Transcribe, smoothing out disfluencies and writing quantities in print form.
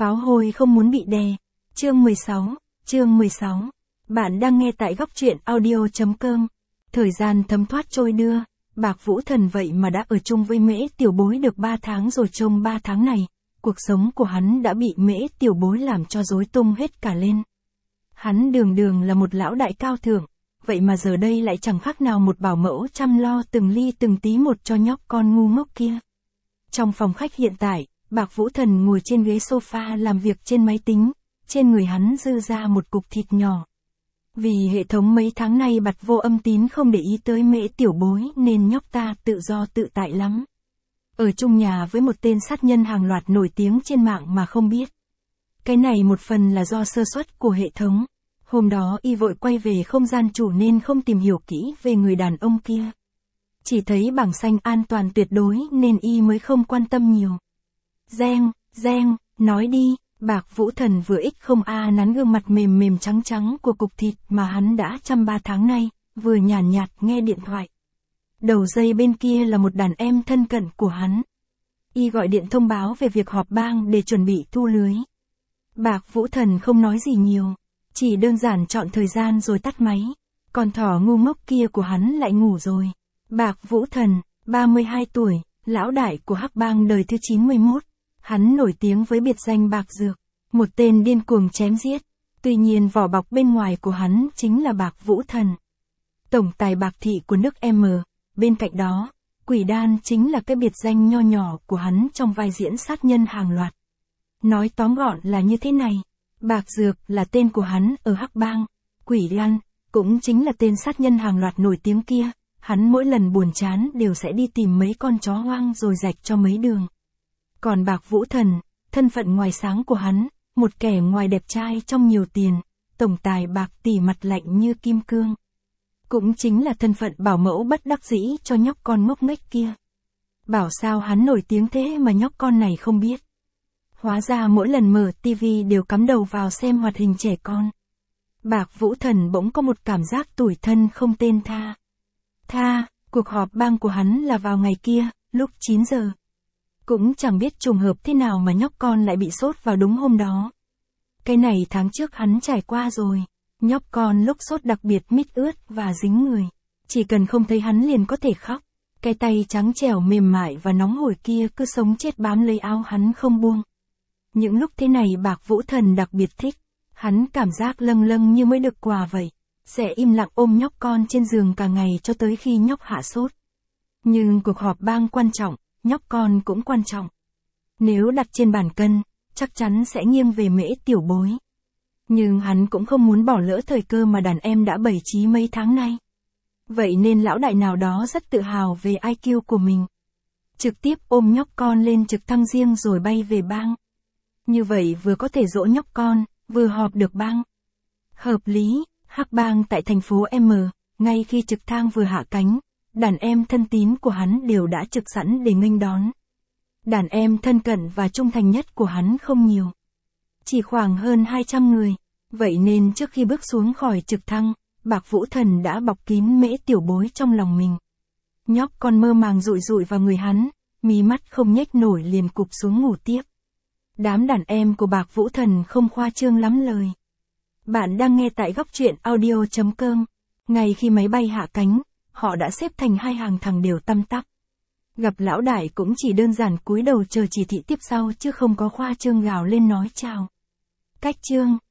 Pháo hôi không muốn bị đè. Chương 16. Bạn đang nghe tại góc truyện audio.com. Thời gian thấm thoát trôi đưa, Bạc Vũ Thần vậy mà đã ở chung với Mễ Tiểu Bối được 3 tháng rồi. Trong 3 tháng này, cuộc sống của hắn đã bị Mễ Tiểu Bối làm cho rối tung hết cả lên. Hắn đường là một lão đại cao thượng, vậy mà giờ đây lại chẳng khác nào một bảo mẫu chăm lo từng ly từng tí một cho nhóc con ngu ngốc kia. Trong phòng khách hiện tại, Bạc Vũ Thần ngồi trên ghế sofa làm việc trên máy tính, trên người hắn dư ra một cục thịt nhỏ. Vì hệ thống mấy tháng nay bật vô âm tín không để ý tới Mễ Tiểu Bối nên nhóc ta tự do tự tại lắm. Ở chung nhà với một tên sát nhân hàng loạt nổi tiếng trên mạng mà không biết. Cái này một phần là do sơ suất của hệ thống. Hôm đó y vội quay về không gian chủ nên không tìm hiểu kỹ về người đàn ông kia. Chỉ thấy bảng xanh an toàn tuyệt đối nên y mới không quan tâm nhiều. Giang, nói đi. Bạc Vũ Thần vừa không nắn gương mặt mềm trắng của cục thịt mà hắn đã chăm 3 tháng nay, vừa nhàn nhạt nghe điện thoại. Đầu dây bên kia là một đàn em thân cận của hắn. Y gọi điện thông báo về việc họp bang để chuẩn bị thu lưới. Bạc Vũ Thần không nói gì nhiều, chỉ đơn giản chọn thời gian rồi tắt máy. Còn thỏ ngu ngốc kia của hắn lại ngủ rồi. Bạc Vũ Thần, 32 tuổi, lão đại của hắc bang đời thứ 91. Hắn nổi tiếng với biệt danh Bạc Dược, một tên điên cuồng chém giết. Tuy nhiên vỏ bọc bên ngoài của hắn chính là Bạc Vũ Thần, tổng tài bạc thị của nước M. Bên cạnh đó, Quỷ Đan chính là cái biệt danh nho nhỏ của hắn trong vai diễn sát nhân hàng loạt. Nói tóm gọn là như thế này, Bạc Dược là tên của hắn ở hắc bang, Quỷ Đan cũng chính là tên sát nhân hàng loạt nổi tiếng kia. Hắn mỗi lần buồn chán đều sẽ đi tìm mấy con chó hoang rồi rạch cho mấy đường. Còn Bạc Vũ Thần, thân phận ngoài sáng của hắn, một kẻ ngoài đẹp trai trong nhiều tiền, tổng tài bạc tỷ mặt lạnh như kim cương. Cũng chính là thân phận bảo mẫu bất đắc dĩ cho nhóc con ngốc nghếch kia. Bảo sao hắn nổi tiếng thế mà nhóc con này không biết. Hóa ra mỗi lần mở tivi đều cắm đầu vào xem hoạt hình trẻ con. Bạc Vũ Thần bỗng có một cảm giác tủi thân không tên tha. Cuộc họp bang của hắn là vào ngày kia, lúc 9 giờ. Cũng chẳng biết trùng hợp thế nào mà nhóc con lại bị sốt vào đúng hôm đó. Cái này tháng trước hắn trải qua rồi. Nhóc con lúc sốt đặc biệt mít ướt và dính người. Chỉ cần không thấy hắn liền có thể khóc. Cái tay trắng trẻo mềm mại và nóng hổi kia cứ sống chết bám lấy áo hắn không buông. Những lúc thế này Bạc Vũ Thần đặc biệt thích. Hắn cảm giác lâng như mới được quà vậy. Sẽ im lặng ôm nhóc con trên giường cả ngày cho tới khi nhóc hạ sốt. Nhưng cuộc họp bang quan trọng, nhóc con cũng quan trọng. Nếu đặt trên bàn cân, chắc chắn sẽ nghiêng về Mễ Tiểu Bối. Nhưng hắn cũng không muốn bỏ lỡ thời cơ mà đàn em đã bày trí mấy tháng nay. Vậy nên lão đại nào đó rất tự hào về IQ của mình. Trực tiếp ôm nhóc con lên trực thăng riêng rồi bay về bang. Như vậy vừa có thể dỗ nhóc con, vừa họp được bang. Hợp lý, hắc bang tại thành phố M, ngay khi trực thăng vừa hạ cánh, đàn em thân tín của hắn đều đã trực sẵn để nghênh đón. Đàn em thân cận và trung thành nhất của hắn không nhiều. Chỉ khoảng hơn 200 người. Vậy nên trước khi bước xuống khỏi trực thăng, Bạc Vũ Thần đã bọc kín Mễ Tiểu Bối trong lòng mình. Nhóc con mơ màng dụi vào người hắn, mí mắt không nhếch nổi liền cụp xuống ngủ tiếp. Đám đàn em của Bạc Vũ Thần không khoa trương lắm lời. Bạn đang nghe tại góc truyện audio.com. Ngay khi máy bay hạ cánh, họ đã xếp thành hai hàng thẳng đều tăm tắp. Gặp lão đại cũng chỉ đơn giản cúi đầu chờ chỉ thị tiếp sau chứ không có khoa trương gào lên nói chào. Cách chương